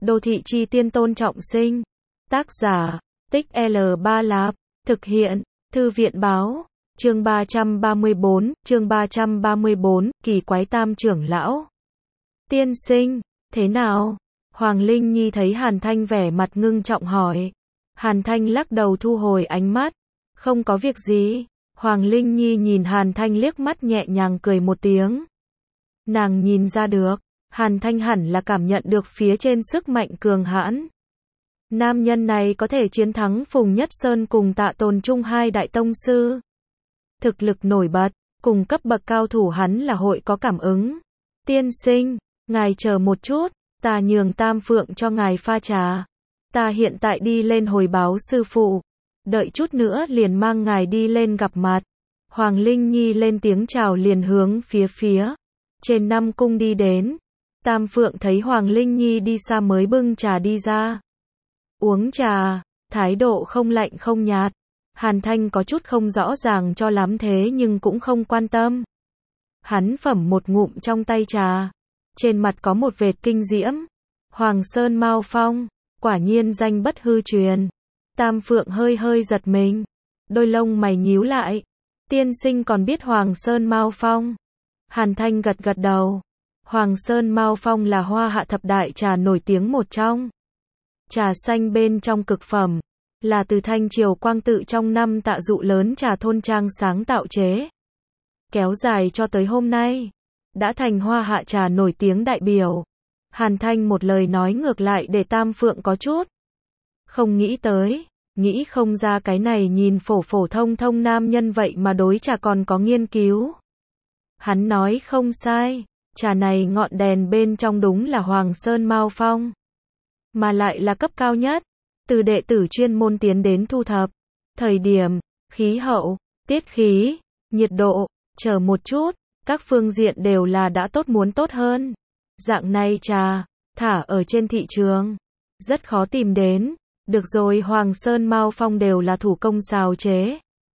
Đô thị chi tiên Tôn Trọng Sinh. Tác giả, Tích L3 Lạp. Thực hiện, Thư viện báo. Chương 334, kỳ quái tam trưởng lão. Tiên sinh, thế nào? Hoàng Linh Nhi thấy Hàn Thanh vẻ mặt ngưng trọng hỏi. Hàn Thanh lắc đầu thu hồi ánh mắt. Không có việc gì. Hoàng Linh Nhi nhìn Hàn Thanh liếc mắt nhẹ nhàng cười một tiếng. Nàng nhìn ra được, Hàn Thanh hẳn là cảm nhận được phía trên sức mạnh cường hãn. Nam nhân này có thể chiến thắng Phùng Nhất Sơn cùng Tạ Tồn Trung hai đại tông sư. Thực lực nổi bật, cùng cấp bậc cao thủ hắn là hội có cảm ứng. Tiên sinh, ngài chờ một chút, ta nhường Tam Phượng cho ngài pha trà. Ta hiện tại đi lên hồi báo sư phụ. Đợi chút nữa liền mang ngài đi lên gặp mặt. Hoàng Linh Nhi lên tiếng chào liền hướng phía trên Nam Cung đi đến. Tam Phượng thấy Hoàng Linh Nhi đi xa mới bưng trà đi ra. Uống trà, thái độ không lạnh không nhạt. Hàn Thanh có chút không rõ ràng cho lắm thế nhưng cũng không quan tâm. Hắn phẩm một ngụm trong tay trà. Trên mặt có một vệt kinh diễm. Hoàng Sơn Mao Phong, quả nhiên danh bất hư truyền. Tam Phượng hơi hơi giật mình. Đôi lông mày nhíu lại. Tiên sinh còn biết Hoàng Sơn Mao Phong. Hàn Thanh gật gật đầu. Hoàng Sơn Mao Phong là Hoa Hạ thập đại trà nổi tiếng một trong. Trà xanh bên trong cực phẩm. Là từ Thanh Triều Quang Tự trong năm Tạ Dụ lớn trà thôn trang sáng tạo chế. Kéo dài cho tới hôm nay. Đã thành Hoa Hạ trà nổi tiếng đại biểu. Hàn Thanh một lời nói ngược lại để Tam Phượng có chút. Không nghĩ tới. Nghĩ không ra cái này nhìn phổ thông nam nhân vậy mà đối trà còn có nghiên cứu. Hắn nói không sai. Trà này ngọn đèn bên trong đúng là Hoàng Sơn Mao Phong. Mà lại là cấp cao nhất. Từ đệ tử chuyên môn tiến đến thu thập. Thời điểm, khí hậu, tiết khí, nhiệt độ, chờ một chút. Các phương diện đều là đã tốt muốn tốt hơn. Dạng này trà, thả ở trên thị trường. Rất khó tìm đến. Được rồi, Hoàng Sơn Mao Phong đều là thủ công xào chế.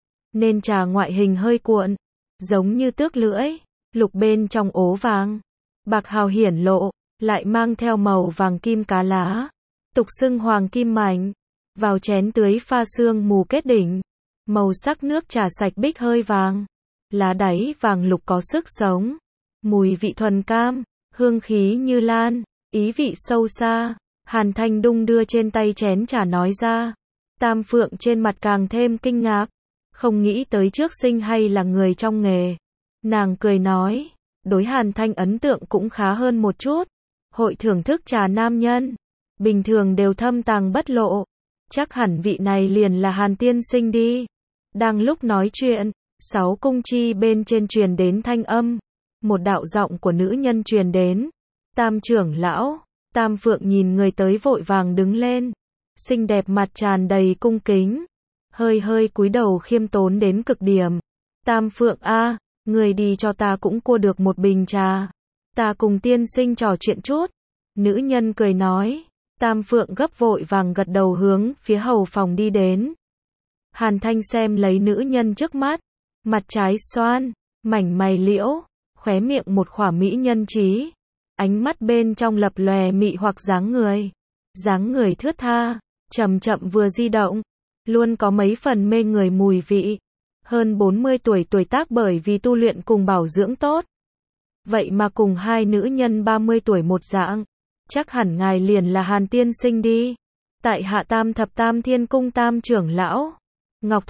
Nên trà ngoại hình hơi cuộn. Giống như tước lưỡi. Lục bên trong ố vàng. Bạc hào hiển lộ. Lại mang theo màu vàng kim cá lá. Tục xưng hoàng kim mảnh. Vào chén tưới pha sương mù kết đỉnh. Màu sắc nước trà sạch bích hơi vàng. Lá đáy vàng lục có sức sống. Mùi vị thuần cam. Hương khí như lan. Ý vị sâu xa. Hàn Thanh đung đưa trên tay chén trà nói ra. Tam Phượng trên mặt càng thêm kinh ngạc. Không nghĩ tới trước sinh hay là người trong nghề. Nàng cười nói. Đối Hàn Thanh ấn tượng cũng khá hơn một chút. Hội thưởng thức trà nam nhân. Bình thường đều thâm tàng bất lộ. Chắc hẳn vị này liền là Hàn tiên sinh đi. Đang lúc nói chuyện. 6 cung chi bên trên truyền đến thanh âm. Một đạo giọng của nữ nhân truyền đến. Tam trưởng lão. Tam Phượng nhìn người tới vội vàng đứng lên. Xinh đẹp mặt tràn đầy cung kính. Hơi cúi đầu khiêm tốn đến cực điểm. Tam Phượng a, người đi cho ta cũng cua được một bình trà. Ta cùng tiên sinh trò chuyện chút. Nữ nhân cười nói. Tam Phượng gấp vội vàng gật đầu hướng phía hầu phòng đi đến. Hàn Thanh xem lấy nữ nhân trước mắt. Mặt trái xoan, mảnh mày liễu, khóe miệng một khỏa mỹ nhân trí. Ánh mắt bên trong lập lòe mị hoặc dáng người. Dáng người thướt tha, chậm chậm vừa di động. Luôn có mấy phần mê người mùi vị. Hơn 40 tuổi tuổi tác bởi vì tu luyện cùng bảo dưỡng tốt. Vậy mà cùng hai nữ nhân 30 tuổi một dạng. Chắc hẳn ngài liền là Hàn tiên sinh đi. Tại hạ Tam Thập Tam Thiên Cung Tam trưởng lão. Ngọc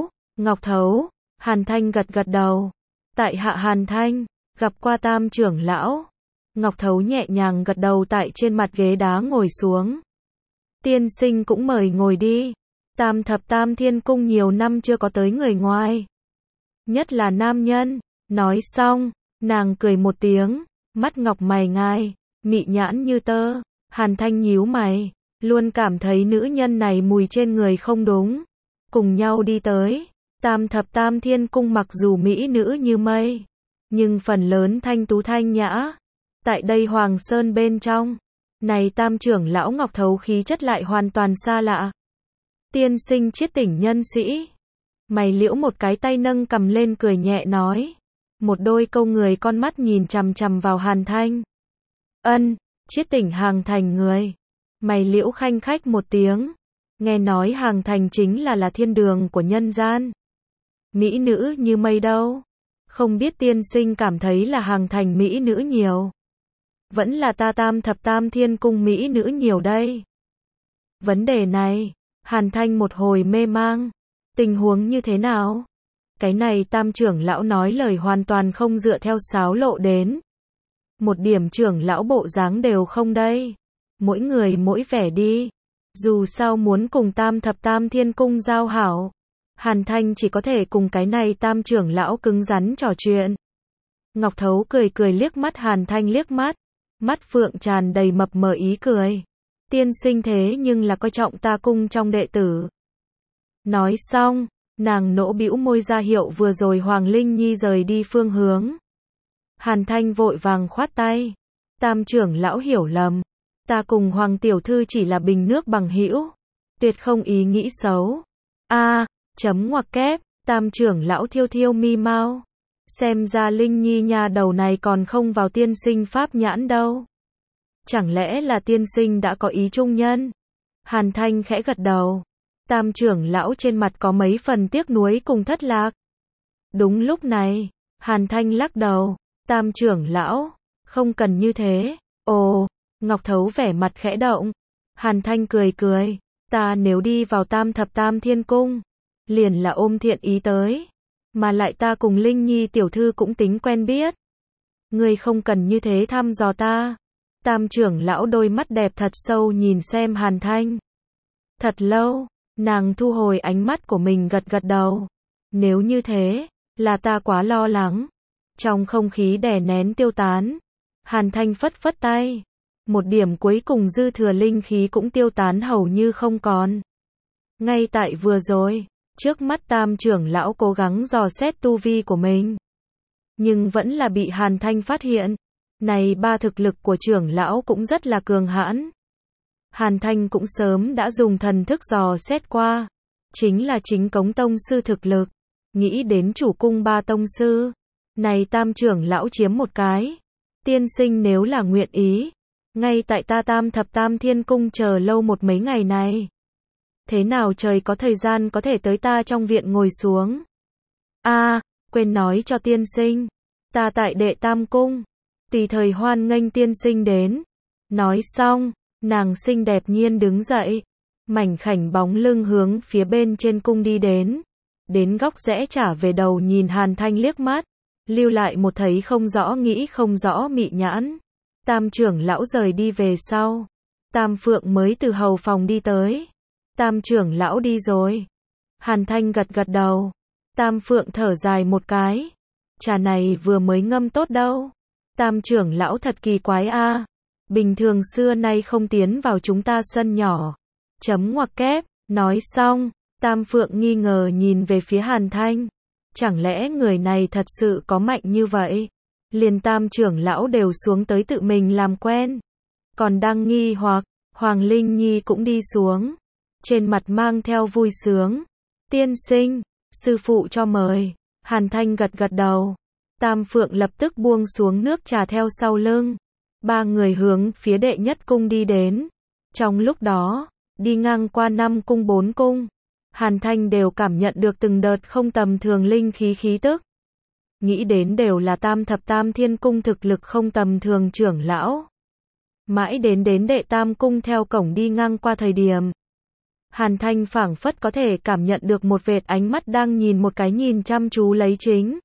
Thấu. Hàn Thanh gật gật đầu. Tại hạ Hàn Thanh, gặp qua Tam trưởng lão. Ngọc Thấu nhẹ nhàng gật đầu tại trên mặt ghế đá ngồi xuống. Tiên sinh cũng mời ngồi đi. Tam Thập Tam Thiên Cung nhiều năm chưa có tới người ngoài. Nhất là nam nhân. Nói xong, nàng cười một tiếng. Mắt ngọc mày ngai, mị nhãn như tơ. Hàn Thanh nhíu mày. Luôn cảm thấy nữ nhân này mùi trên người không đúng. Cùng nhau đi tới. Tam Thập Tam Thiên Cung mặc dù mỹ nữ như mây. Nhưng phần lớn thanh tú thanh nhã. Tại đây Hoàng Sơn bên trong. Này Tam trưởng lão Ngọc Thấu khí chất lại hoàn toàn xa lạ. Tiên sinh chiết tỉnh nhân sĩ. Mày liễu một cái tay nâng cầm lên cười nhẹ nói. Một đôi câu người con mắt nhìn chằm chằm vào Hàn Thanh. Ân, chiết tỉnh hàng thành người. Mày liễu khanh khách một tiếng. Nghe nói Hàng Thành chính là thiên đường của nhân gian. Mỹ nữ như mây đâu. Không biết tiên sinh cảm thấy là Hàng Thành mỹ nữ nhiều. Vẫn là ta Tam Thập Tam Thiên Cung mỹ nữ nhiều đây. Vấn đề này, Hàn Thanh một hồi mê mang. Tình huống như thế nào? Cái này Tam trưởng lão nói lời hoàn toàn không dựa theo sáo lộ đến. Một điểm trưởng lão bộ dáng đều không đây. Mỗi người mỗi vẻ đi. Dù sao muốn cùng Tam Thập Tam Thiên Cung giao hảo, Hàn Thanh chỉ có thể cùng cái này Tam trưởng lão cứng rắn trò chuyện. Ngọc Thấu cười cười liếc mắt Hàn Thanh liếc mắt. Mắt phượng tràn đầy mập mờ ý cười. Tiên sinh thế nhưng là coi trọng ta cung trong đệ tử. Nói xong, nàng nỗ bĩu môi ra hiệu vừa rồi Hoàng Linh Nhi rời đi phương hướng. Hàn Thanh vội vàng khoát tay. Tam trưởng lão hiểu lầm. Ta cùng Hoàng tiểu thư chỉ là bình nước bằng hữu, tuyệt không ý nghĩ xấu. Chấm ngoặc kép, Tam trưởng lão thiêu thiêu mi mau. Xem ra Linh Nhi nhà đầu này còn không vào tiên sinh pháp nhãn đâu. Chẳng lẽ là tiên sinh đã có ý trung nhân? Hàn Thanh khẽ gật đầu. Tam trưởng lão trên mặt có mấy phần tiếc nuối cùng thất lạc. Đúng lúc này, Hàn Thanh lắc đầu. Tam trưởng lão, không cần như thế. Ồ, Ngọc Thấu vẻ mặt khẽ động. Hàn Thanh cười cười. Ta nếu đi vào Tam Thập Tam Thiên Cung, liền là ôm thiện ý tới. Mà lại ta cùng Linh Nhi tiểu thư cũng tính quen biết. Ngươi không cần như thế thăm dò ta. Tam trưởng lão đôi mắt đẹp thật sâu nhìn xem Hàn Thanh. Thật lâu, nàng thu hồi ánh mắt của mình gật gật đầu. Nếu như thế, là ta quá lo lắng. Trong không khí đè nén tiêu tán, Hàn Thanh phất phất tay. Một điểm cuối cùng dư thừa linh khí cũng tiêu tán hầu như không còn. Ngay tại vừa rồi, trước mắt Tam trưởng lão cố gắng dò xét tu vi của mình. Nhưng vẫn là bị Hàn Thanh phát hiện. Này ba thực lực của trưởng lão cũng rất là cường hãn. Hàn Thanh cũng sớm đã dùng thần thức dò xét qua. Chính là chính cống tông sư thực lực. Nghĩ đến chủ cung ba tông sư. Này Tam trưởng lão chiếm một cái. Tiên sinh nếu là nguyện ý. Ngay tại ta Tam Thập Tam Thiên Cung chờ lâu một mấy ngày này. Thế nào trời có thời gian có thể tới ta trong viện ngồi xuống. Quên nói cho tiên sinh. Ta tại đệ Tam Cung. Tùy thời hoan nghênh tiên sinh đến. Nói xong, nàng xinh đẹp nhiên đứng dậy. Mảnh khảnh bóng lưng hướng phía bên trên cung đi đến. Đến góc rẽ trả về đầu nhìn Hàn Thanh liếc mắt. Lưu lại một thấy không rõ nghĩ không rõ mị nhãn. Tam trưởng lão rời đi về sau. Tam Phượng mới từ hầu phòng đi tới. Tam trưởng lão đi rồi. Hàn Thanh gật gật đầu. Tam Phượng thở dài một cái. Trà này vừa mới ngâm tốt đâu. Tam trưởng lão thật kỳ quái a. Bình thường xưa nay không tiến vào chúng ta sân nhỏ. Chấm ngoặc kép. Nói xong, Tam Phượng nghi ngờ nhìn về phía Hàn Thanh. Chẳng lẽ người này thật sự có mạnh như vậy? Liền Tam trưởng lão đều xuống tới tự mình làm quen. Còn đang nghi hoặc, Hoàng Linh Nhi cũng đi xuống. Trên mặt mang theo vui sướng. Tiên sinh, sư phụ cho mời. Hàn Thanh gật gật đầu. Tam Phượng lập tức buông xuống nước trà theo sau lưng. Ba người hướng phía đệ nhất cung đi đến. Trong lúc đó, đi ngang qua 5 cung 4 cung. Hàn Thanh đều cảm nhận được từng đợt không tầm thường linh khí khí tức. Nghĩ đến đều là Tam Thập Tam Thiên Cung thực lực không tầm thường trưởng lão. Mãi đến đệ Tam Cung theo cổng đi ngang qua thời điểm. Hàn Thanh phảng phất có thể cảm nhận được một vệt ánh mắt đang nhìn một cái nhìn chăm chú lấy chính.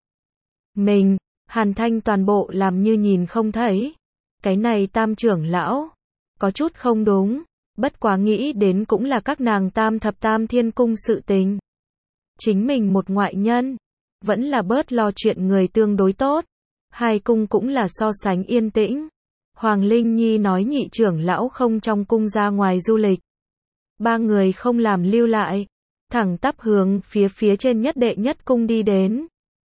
Mình, Hàn Thanh toàn bộ làm như nhìn không thấy. Cái này Tam trưởng lão, có chút không đúng, bất quá nghĩ đến cũng là các nàng Tam Thập Tam Thiên Cung sự tình. Chính mình một ngoại nhân, vẫn là bớt lo chuyện người tương đối tốt. Hai cung cũng là so sánh yên tĩnh. Hoàng Linh Nhi nói nhị trưởng lão không trong cung ra ngoài du lịch. Ba người không làm lưu lại, thẳng tắp hướng phía trên nhất đệ nhất cung đi đến.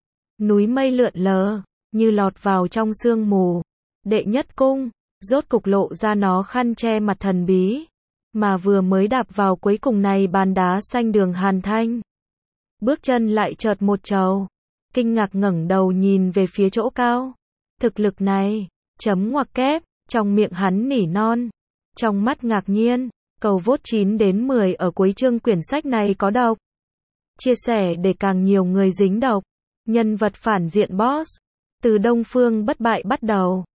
Núi mây lượn lờ, như lọt vào trong sương mù. Đệ nhất cung, rốt cục lộ ra nó khăn che mặt thần bí. Mà vừa mới đạp vào cuối cùng này bàn đá xanh đường Hàn Thanh. Bước chân lại chợt một trầu. Kinh ngạc ngẩng đầu nhìn về phía chỗ cao. Thực lực này, chấm ngoặc kép, trong miệng hắn nỉ non. trong mắt ngạc nhiên. Cầu vote 9 đến 10 ở cuối chương quyển sách này có độc. Chia sẻ để càng nhiều người dính độc. Nhân vật phản diện boss. Từ Đông Phương bất bại bắt đầu.